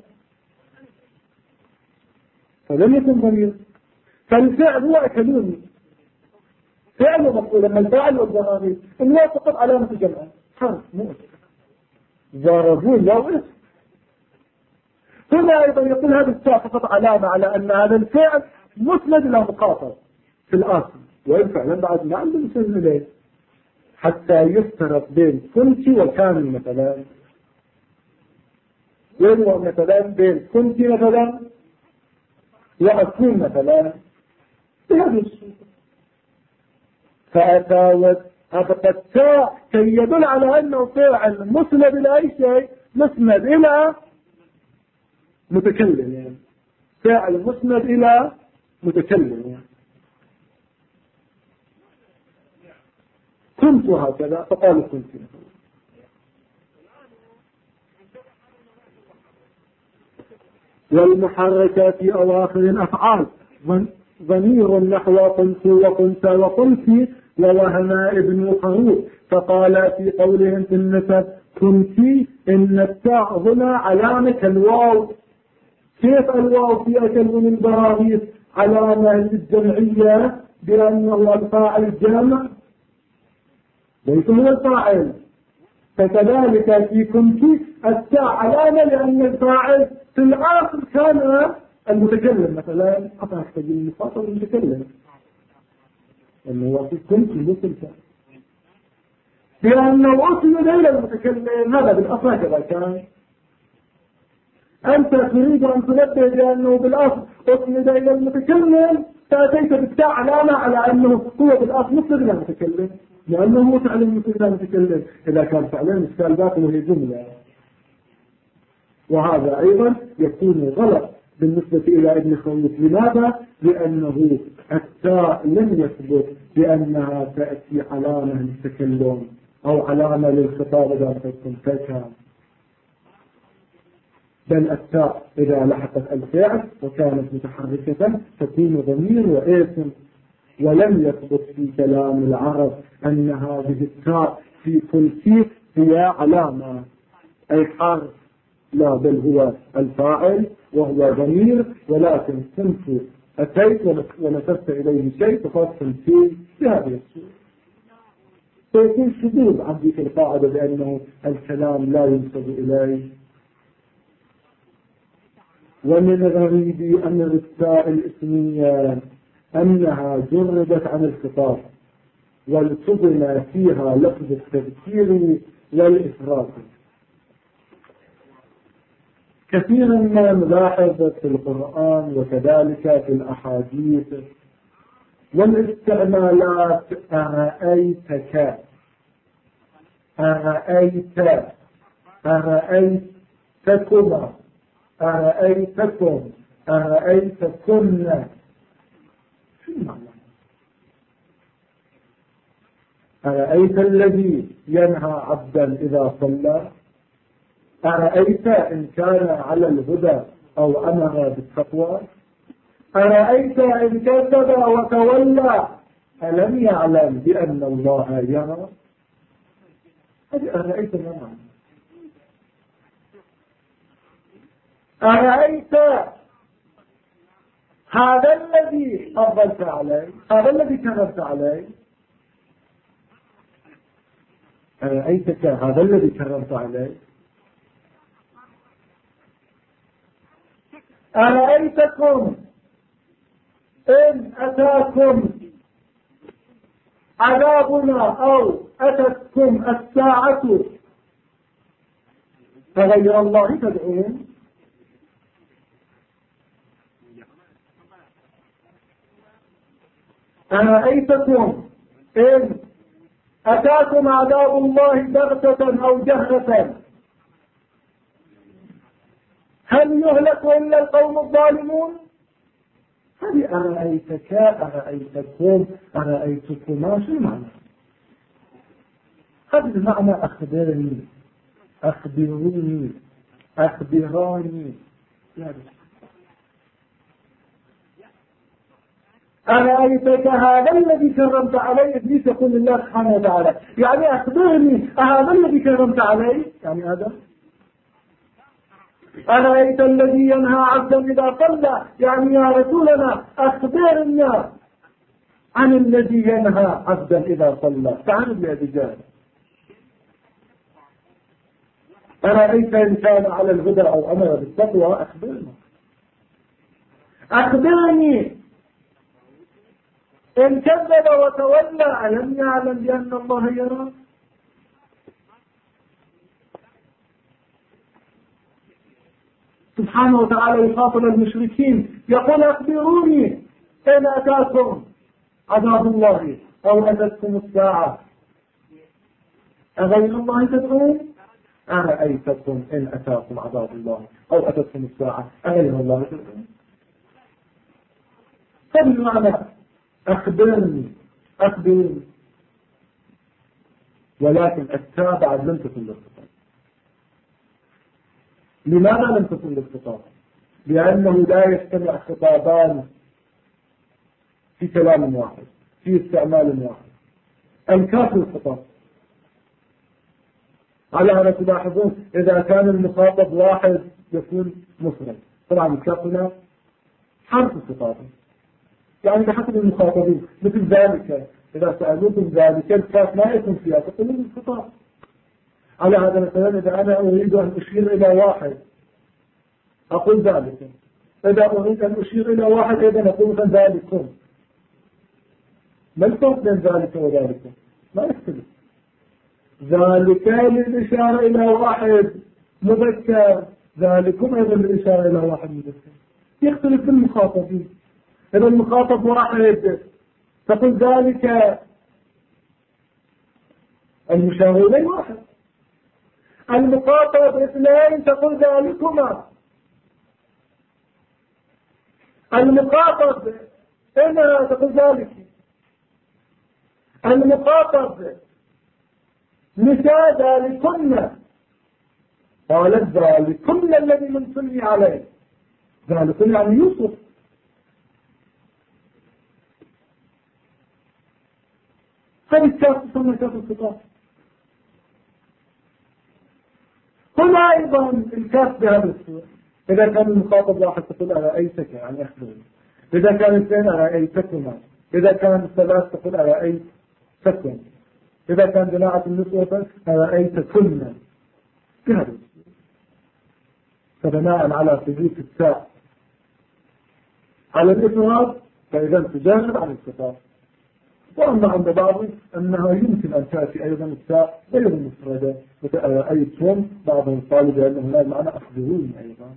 فلم يكن ضمير، فالفعل هو أكلوني فعل مقبول، لما الفاعل والبراغيث الواو فقط علامة جمعه، حرف مؤسف ضربون لا اسم. هنا أيضا يقول هذا التاء فقط علامة على أن هذا الفعل مسند إلى مخاطب في الأصل، وإن فعلا بعد ما عنده مسند إليه، حتى يفترق بين كنت وكان مثلا، ويروى مثلا بين كنت مثلا وأكون مثلا بهذه الصورة، فأتاوت هذا التاء كي يدل على أنه فعل مسند إلى أي شيء، مسند إلى متكلم، يعني فاعل مسند إلى متكلم، يعني كنت هكذا فقال كنت. والمحركات في أواخر الأفعال ضمير نحو قلت وقلت وقلت ووهنا ابن خروف، فقال في قولهم في النسب كنت إن التاء هنا علامة الواو. كيف الواو في أكل من البراغيث علامة الجمعية بأنه هو الفاعل الجامع ليس هو الفاعل، فكذلك في كنت التاء علامة لأن الفاعل في الآخر كان المتكلم، مثلا حتى يحتاج المخاطب المتكلم، أنه هو في كنت مثل بأنه أسند إلى المتكلم، هذا بالأصل هكذا كان. أنت تريد أن تنبه بأنه بالأصل أسند إلى المتكلم، فأتيت بالتاء علامة على أنه هو بالأصل مسند إلى المتكلم، لأنه هو فعلا مسند إلى المتكلم. إذا كان فعلا السالبات وهي جملة، وهذا أيضا يكون غلط بالنسبة إلى ابن خويت. لماذا؟ لأنه التاء لم يثبت بأنها تأتي علامة للتكلم أو علامة للخطاب إذا تكون تكام، بل التاء إذا لحقت الفعل وكانت متحركة تكون ضمير واسم. ولم يثبت في كلام العرب أن هذه التاء في كل شيء هي علامة أي حرف، لا، بل هو الفاعل وهو ضمير، ولكن كنت أتيت ونسبت إليه شيء فقط فيه بهذه الصورة، فيكون شذوذ عن ذيك القاعدة بأنه الكلام لا ينسب إليه. ومن غريب أن التاء الإسمية أنها جردت عن الخطاب والتضم فيها لفظ التذكير والإفراد. كثيرا ما نلاحظ في القرآن وكذلك في الأحاديث والاستعمالات أرأيتك، أرأيت، أرأيتكما، أرأيتكم، أرأيتكن. شو معنى؟ أرأيت الذي ينهى عبدا إذا صلى؟ أرأيت إن كان على الهدى أو أمر بالتقوى؟ أرأيت إن كذب وتولى ألم يعلم بأن الله يرى؟ هذه أرأيت ما معنى؟ أرأيت هذا الذي أفضلت عليه، هذا الذي كذبت عليه، أرأيتك هذا الذي كرمت عليه. أرأيتكم إن أتاكم عذابنا أو أتتكم الساعة فغير الله تدعون. أرأيتكم إن أتاكم عذاب الله بغتة أو جهرة هل يهلك إلا القوم الظالمون؟ هذه أرأيتك، أرأيتكم، أرأيتكما، شو المعنى؟ هذا المعنى أخبرني، أخبروني، أخبراني. أرأيتك هذا الذي كرمت عليه. إبليس يقول لله سبحانه وتعالى يعني أخبرني هذا الذي كرمت عليه، يعني هذا. أرأيت الذي ينهى عبدا إذا صلى، يعني يا رسولنا أخبرنا عن الذي ينهى عبدا إذا صلى. تعال يا رجال. أرأيت إن كان على الهدى أو أمر بالتقوى أخبرنا. أخبرني إن كذب وتولى ألم يعلم بأن الله يرى؟ سبحانه وتعالى يخاطب المشركين يقول أخبروني إن أتاكم عذاب الله أو أتتكم الساعة أغير الله تدعون؟ أرأيتكم إن أتاكم عذاب الله أو أتتكم الساعة أغير الله تدعون؟ فبالمعنى أخبرني، أخبرني. ولكن التابع لم تكن للخطاب. لماذا لم تكن للخطاب؟ لأنه لا يجتمع خطابان في كلام واحد، في استعمال واحد. الكاف الخطاب على أن تلاحظون إذا كان المخاطب واحد يكون مفرد. طبعا الكاف هنا حرف الخطاب، يعني بحسب المخاطبين. مثل ذلك إذا سألوكم ذلك الكاف ما يكون فيها تقولون الخطاب. على هذا مثلا إذا أنا أريد أن أشير إلى واحد أقول ذلك، إذا أريد أن أشير إلى واحد أيضا أقول ذلكم. ما الفرق بين ذلك وذلك؟ ما يختلف. ذلك للإشارة إلى واحد مذكر، ذلكم أيضا للإشارة إلى واحد مذكر، يختلف بالمخاطبين. إذا المخاطب واحد تقول ذلك، المشار إليه واحد. المخاطب اثنين تقول ذلكما. المخاطب إنها تقول ذلك. المخاطب نساء ذلكن، قالت ذلكن الذي منصني عليه، ذلكن يعني يوسف. هذه الكاف تسمى كاف الخطاب. هنا أيضا الكاف بهذا الصورة. إذا كان المخاطب واحد تقول أرأيتك يعني أخبرني، إذا كان اثنين أرأيتكما، إذا كان ثلاث تقول أرأيتكم، إذا كان جماعة النسوة أرأيتكن بهذا الصورة. فبناء على ثبوت التاء على الإفراد فإذا تجانب عن الخطاب. وأما عند بعض أنها يمكن أن تأتي أيضا التاء غير المفردة، أرأيتم، بعضهم قالوا بأن هناك معنى أخبروني أيضا.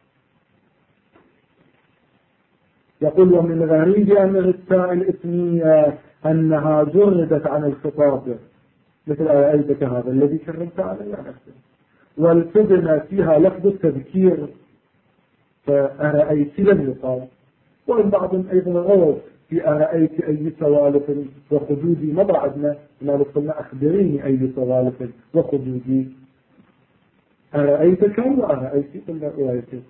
يقول ومن غريب أن التاء الإثنية أنها جردت عن الخطاب، مثل أرأيتك هذا الذي كرمت عليه عن أخبر، والتبنى فيها لفظ التذكير فأرأيت لم يقال. والبعض أيضا غلط في أرأيت أي سوالف وخدودي، ما بعدنا ما قلنا أخبريني أي سوالف وخدودي، أرأيت كم وأرأيت قلنا أرأيت.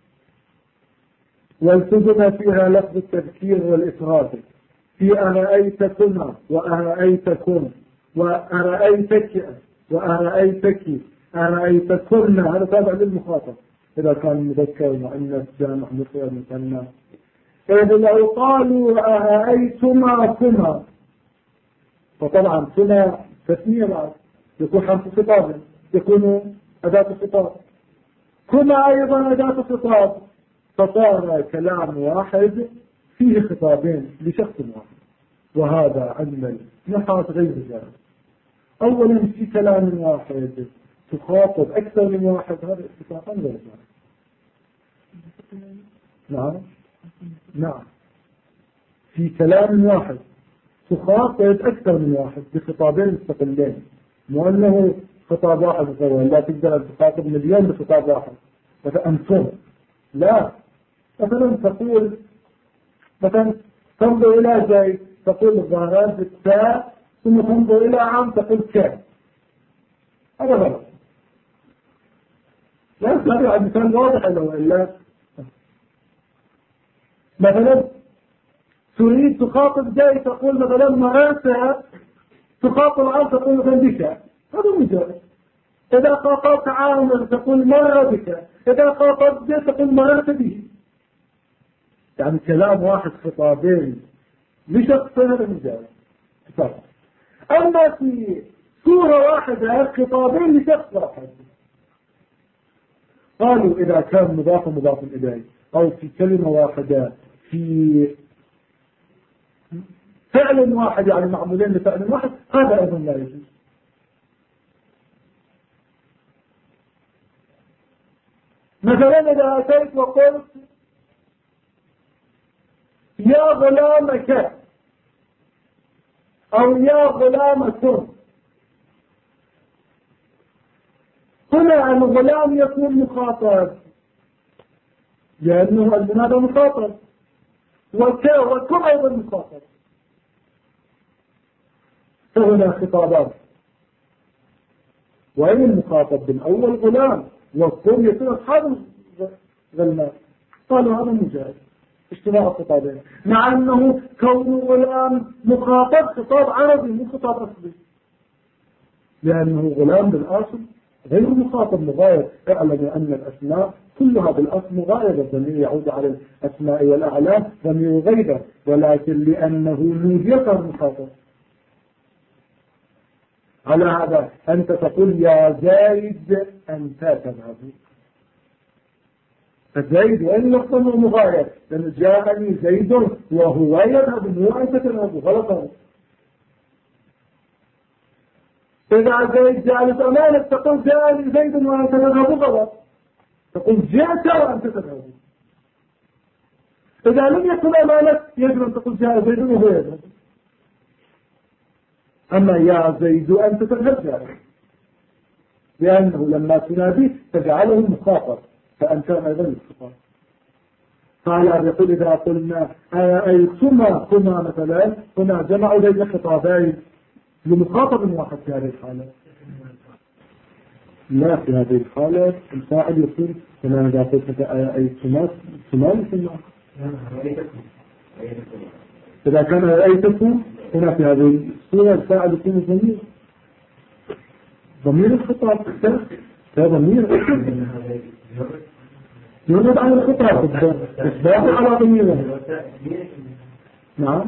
والتبنى فيها لفظ التذكير والإفراد في أرأيتكما وأرأيتكم وأرأيتك وأرأيتك أرأيتكن، هذا تابع للمخاطب إذا كان مذكر مؤنث جامع مفرد مثنى. فإذا لو قالوا أرأيتما كما، فطبعا كما تثنية بعد يكون حرف خطاب، يكون أداة خطاب، كما أيضا أداة خطاب، فصار كلام واحد فيه خطابين لشخص واحد. وهذا عند النحاة غير جائز. أولا في كلام واحد تخاطب أكثر من واحد، هذا اتفاقا غير جائز. نعم في كلام واحد تخاطب أكثر من واحد بخطابين مستقلين، مو أنه خطاب واحد غير، لا تقدر أن تخاطب مليون بخطاب واحد مثلا أنتم، لا. مثلا تقول مثلا تنظر إلى زيد تقول الظاهرات بالتاء، ثم تنظر إلى عام تقول ك، هذا غلط. لا تستطيع المثال واضح لو إلا. مثلا تريد تخاطب زيد تقول مثلا مرأة، تخاطب عام تقول مثلا بك، هذا مجرد. إذا خاطبت عامر تقول مر بك، إذا خاطبت زيد تقول مررت به. يعني كلام واحد خطابين لشخصين، هذا مجرد. أما في سورة واحدة خطابين لشخص واحد، قالوا إذا كان مضاف إليه، أو في كلمة واحدة في فعل واحد يعني معمولين لفعل واحد، هذا أيضا لا يجوز. مثلا إذا أتيت وقلت يا غلامك أو يا غلامكم، هنا الغلام يكون مخاطب لأنه المنادى مخاطب، وكم أيضا مخاطب، فهنا خطابات. وأين المخاطب بالأول غلام، والكم يكون أصحاب غلام، قالوا هذا مجاز اجتماع الخطابين، مع أنه كون غلام مخاطب خطاب عربي مو خطاب أصلي، لأنه غلام بالأصل غير مخاطب مغاير. اعلم أن الأسماء كلها بالأصل مغايرة، الضمير يعود على الأسماء والأعلام ضمير غيره، ولكن لأنه نودية مخاطب. على هذا أنت تقول يا زيد أنت تذهب، فزيد وإن لفظه مغاير، لأن جاءني زيد وهو يذهب مو أنت تذهب، غلط. إذا زيد جالس أمامك تقول جاء زيد وأنت تذهب غلط، تقول جئت وأنت تذهب. إذا لم يكن أمامك يجب أن تقول جاء زيد وهو يذهب. أما يا زيد أنت تذهب جاء، لأنه لما تناديه تجعله مخاطب، فأنت أيضا الخطاب. قال يقول إذا قلنا كما مثلا هنا جمعوا بين خطابين لمخاطب واحد في هذه الحالة. لا، في هذه الحالة الفاعل يكون هنا إذا قلت أيتما ثم إذا كان أيتكم هنا في هذه الصورة الفاعل يكون ضمير الخطاب، ضمير يرد عن الخطاب إثبات على ضميره. نعم،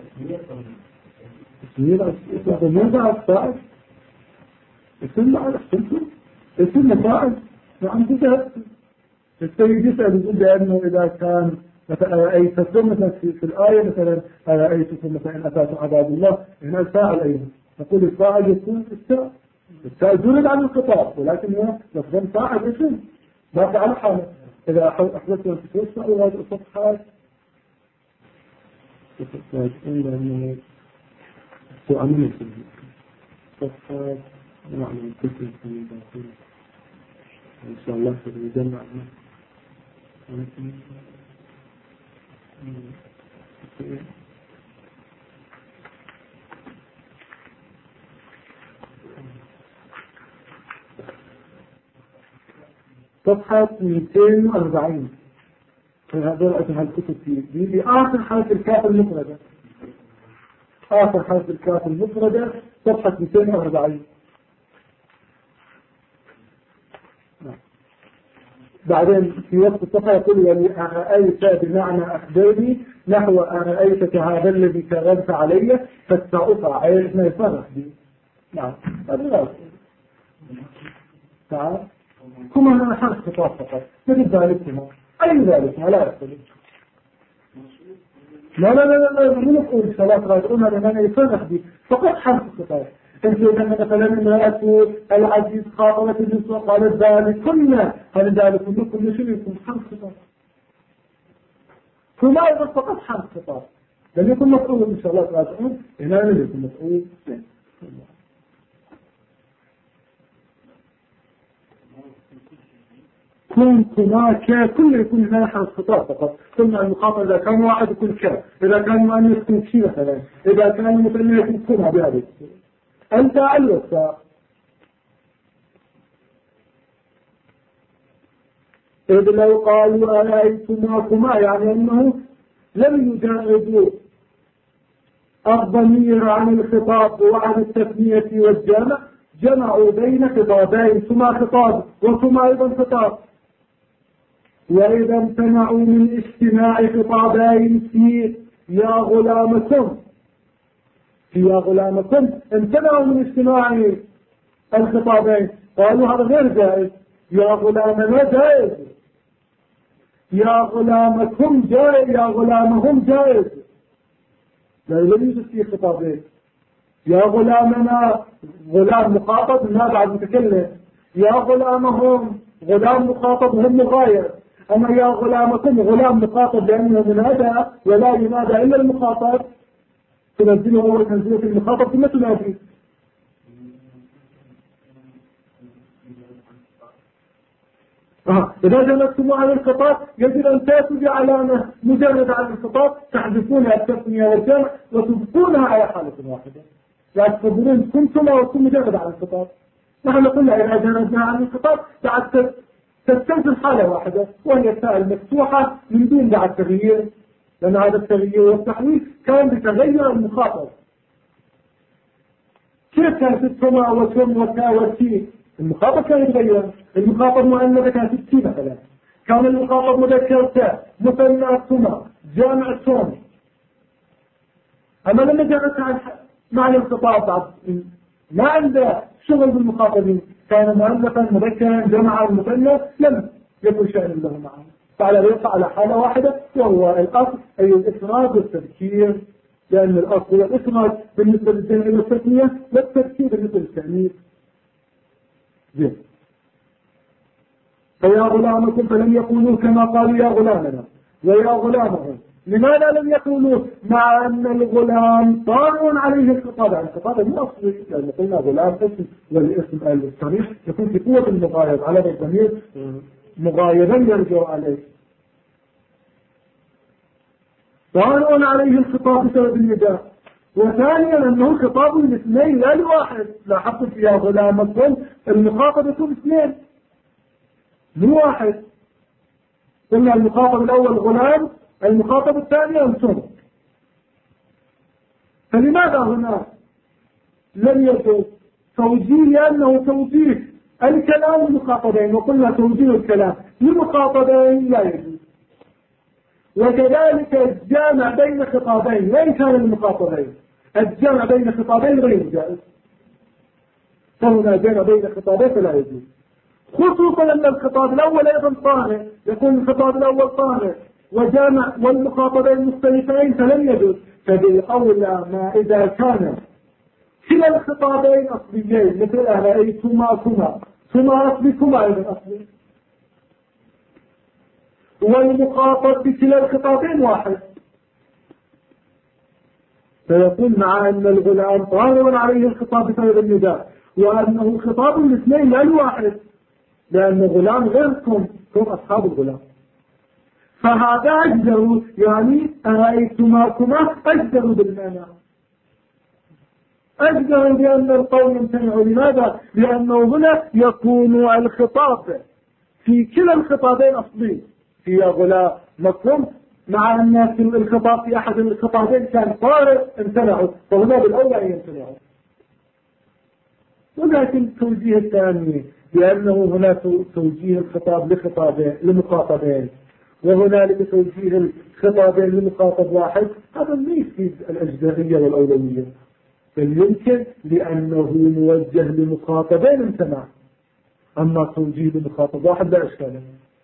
ضمير على الفاعل، اسم فاعل. نعم، السيد يسأل يقول بأنه إذا كان مثلا أيتكم مثلا في الآية مثلا أيتكم مثلا إن أتاكم عذاب الله، هنا الفاعل أيضا نقول الفاعل يكون التاء يرد عن الخطاب، ولكن هو لفظا فاعل اسم باقي على حاله. إذا أحدثت أن تتوسع هذه الصفحات لأنه تؤمن الصفحات نعمل كتب من داخل إن شاء الله سنجمع صفحة 240 في هذول الكتب في آخر حرف الكاف المفردة، آخر حرف الكاف المفردة صفحة 240. بعدين في وقت الصفحة يقول يعني أرأيت بمعنى أخبرني نحو أرأيتك هذا الذي كرمت علي فاستعطى عيش ما يفرح بي. نعم، هذا تعال كما أنا حرف خطاب فقط مثل ذلك أي ذلك لا يختلف. لا من نقول صلاة راجعون لمن يفرح بي فقط حرف خطاب. انت لما مثلا امرأة العزيز خاطبت النسوة قالت ذلك كنا، هل ذلك كل شيء يكون حرف خطاب، فما يقول فقط حرف خطاب. لم يكن مفعول ان شاء الله راجعون، هنا لم يكن مفعول. كنا كل يكون هنا حرف خطاب فقط. قلنا المخاطب إذا كان واحد يكون ك، إذا كان مؤنث يكون كي مثلا، إذا كان مثنى يكون كنا بهذه. أنت علوة إذ لو قالوا أرأيتماكما يعني أنه لم يجاردوا الضمير عن الخطاب وعن التثنية والجمع، جمعوا بين خطابين ثم خطاب وثم أيضا خطاب. وإذا امتنعوا من اجتماع خطابين في يا غلامكم، في يا غلامكم امتنعوا من اجتماع الخطابين، قالوا هذا غير جائز. يا غلامنا جائز، يا غلامكم جائز، يا غلامهم جائز، لا يوجد فيه خطابين. يا غلامنا غلام مخاطب ما بعد متكلم، يا غلامهم غلام مخاطب هم مغاير. أما يا غلامكم غلام مخاطب لأنه منادى ولا ينادى إلا المخاطب، تنزله أول تنزيله في المخاطب ثم تنادي. إذا جلستم على الخطاب يجب أن تأتوا بعلامة مجرد عن الخطاب تحذفونها التثنية والجمع وتبقونها على حالة واحدة، لا تفضلون كنتم أو كن مجرد عن الخطاب. نحن قلنا إذا جردنا عن الخطاب بعد تستنزل حالة واحدة وهي التاء المفتوحة من دون بعد تغيير، لأن هذا التغيير والتحويل كان بتغير المخاطب. كيف كانت السماء والسم والتاء والتي؟ المخاطب كان يتغير. المخاطب مؤنث كانت التي مثلا، كان المخاطب مذكر تاء، مثنى السماء، جامع السم. أما لما جاءت عن معنى الخطاب بعد ما عنده شغل بالمخاطبين، كان مؤنثا مذكرا جمعا مثنى لم يكن شأن له معه، فعلى يقع على حالة واحدة وهو الأصل أي الإفراد والتذكير لأن الأصل والإخراج بالنسبة للجمع والتثنية والتركيب بالنسبة للتأنيث. زين. فيا غلامكم فلم يقولوا كما قالوا يا غلامنا ويا غلامهم. لماذا لم يقولوا مع أن الغلام طار عليه الخطاب؟ الخطاب مو أصلي، لأن قلنا غلام اسم والاسم الصريح يكون في قوة المغاير على الضمير مغايرا يرجع عليه. طار عليه الخطاب بسبب النداء. وثانيا أنه خطاب الاثنين لا لواحد. لاحظت يا غلامكم المخاطب يكون اثنين مو واحد. قلنا المخاطب الأول غلام، المخاطب الثاني أنتم. فلماذا هنا لم يجوز توجيه؟ لأنه توجيه الكلام للمخاطبين، وقلنا توجيه الكلام للمخاطبين لا يجوز. وكذلك الجامع بين خطابين وإن كان المخاطبين، الجامع بين خطابين غير جائز. فهنا جامع بين خطابين فلا يجوز، خصوصا أن الخطاب الأول أيضا طارئ، يكون الخطاب الأول طارئ وجامع والمخاطبين مختلفين فلم يجوز. فبالأولى ما إذا كان كلا الخطابين أصليين مثل أرأيتما كما أصلكما أيضا أصلي، والمخاطب بكلا الخطابين واحد، فيكون مع أن الغلام طارئ عليه الخطاب بسبب النداء، وأنه خطاب الاثنين لا الواحد، لأن الغلام غيركم هم أصحاب الغلام. فهذا أجدر، يعني أرأيتما كما أجدر بالمعنى، أجدر بأن القول يمتنع. لماذا؟ لأنه هنا يكون الخطاب في كلا الخطابين أصلي، في غلام مفهوم، مع أن الخطاب في أحد الخطابين كان طارئ امتنعوا، فهنا بالأولى أن يمتنعوا. ولكن التوجيه الثاني لأنه هنا توجيه الخطاب لمخاطبين، وهنالك توجيه الخطابين لمخاطب واحد، هذا ما يفيد الأجزائية والأولوية، بل يمكن لأنه موجه لمخاطبين امتنع، أما توجيه لمخاطب واحد لا إشكال.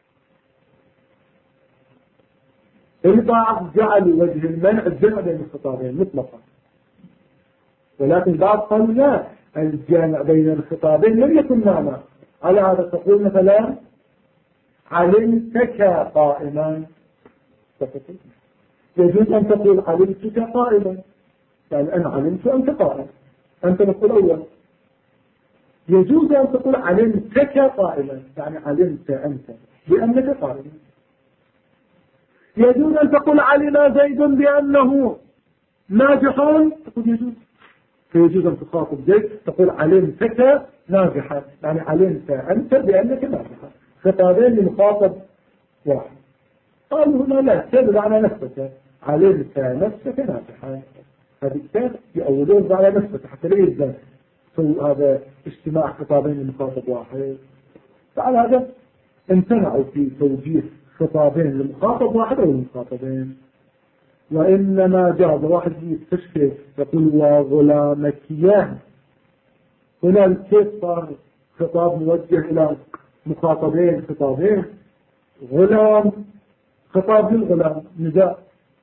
البعض جعل وجه المنع الجمع بين الخطابين مطلقا، ولكن بعض قالوا لا، الجمع بين الخطابين لم يكن معنى. على هذا تقول مثلا علمتك قائما، يجوز أن تقول علمتك قائما، يعني أنا علمت أنت قائم، أنت نقول أول. يجوز أن تقول علمتك قائما، يعني علمت أنت بأنك قائما. يجوز أن تقول علم زيد بأنه ناجح، تقول يجوز. فيجوز أن تخاطب زيد تقول علمتك ناجحا، يعني علمت أنت بأنك ناجحا، خطابين لمخاطب واحد. قالوا هنا لا، تدل على نفسك، علمت نفسك ناجحا، هذه الكتاب يأولون على نفسك حتى لا يزداد هذا اجتماع خطابين لمخاطب واحد. فعلى هذا امتنعوا في توجيه خطابين لمخاطب واحد أو لمخاطبين، وإنما جاء واحد يستشفي يقول وغلامكيان. هنا كيف صار خطاب موجه إلى مخاطبين خطابين؟ غلام خطاب للغلام نداء،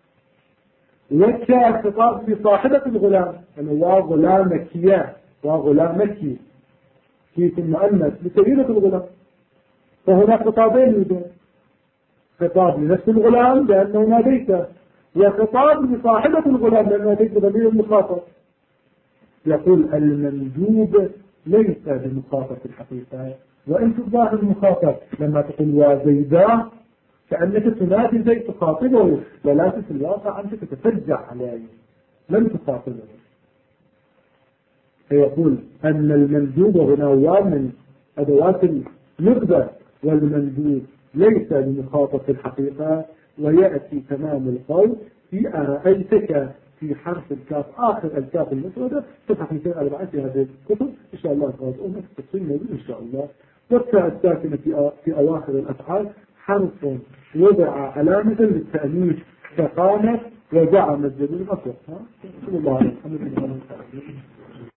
وكا خطاب لصاحبة الغلام، يعني وغلامكيان وغلامكي كيف المؤنث لسيدة الغلام. فهنا خطابين يوجد، خطاب لنفس الغلام لأنه ناديته، وخطاب لصاحبة الغلام لأنه ناديته ضمير المخاطب. يقول المندوب ليس بمخاطب في الحقيقة، وإن الظاهر المخاطب لما تقول وزيدا كأنك تنادي زيد تخاطبه، ولكن في الواقع أنت تتفجع عليه لم تخاطبه. فيقول أن المندوب هنا هو من أدوات النقبة، والمندوب ليس بمخاطب في الحقيقة. ويأتي تمام القول في أرأيتك في حرف الكاف آخر الكاف المفردة صفحة 204 في هذه الكتب إن شاء الله تراجعون في التفصيل موجود إن شاء الله. والتاء الساكنة في أواخر الأفعال حرف وضع علامة للتأنيث فقامت وزعم الجميع أطلق. صلى الله عليه وسلم.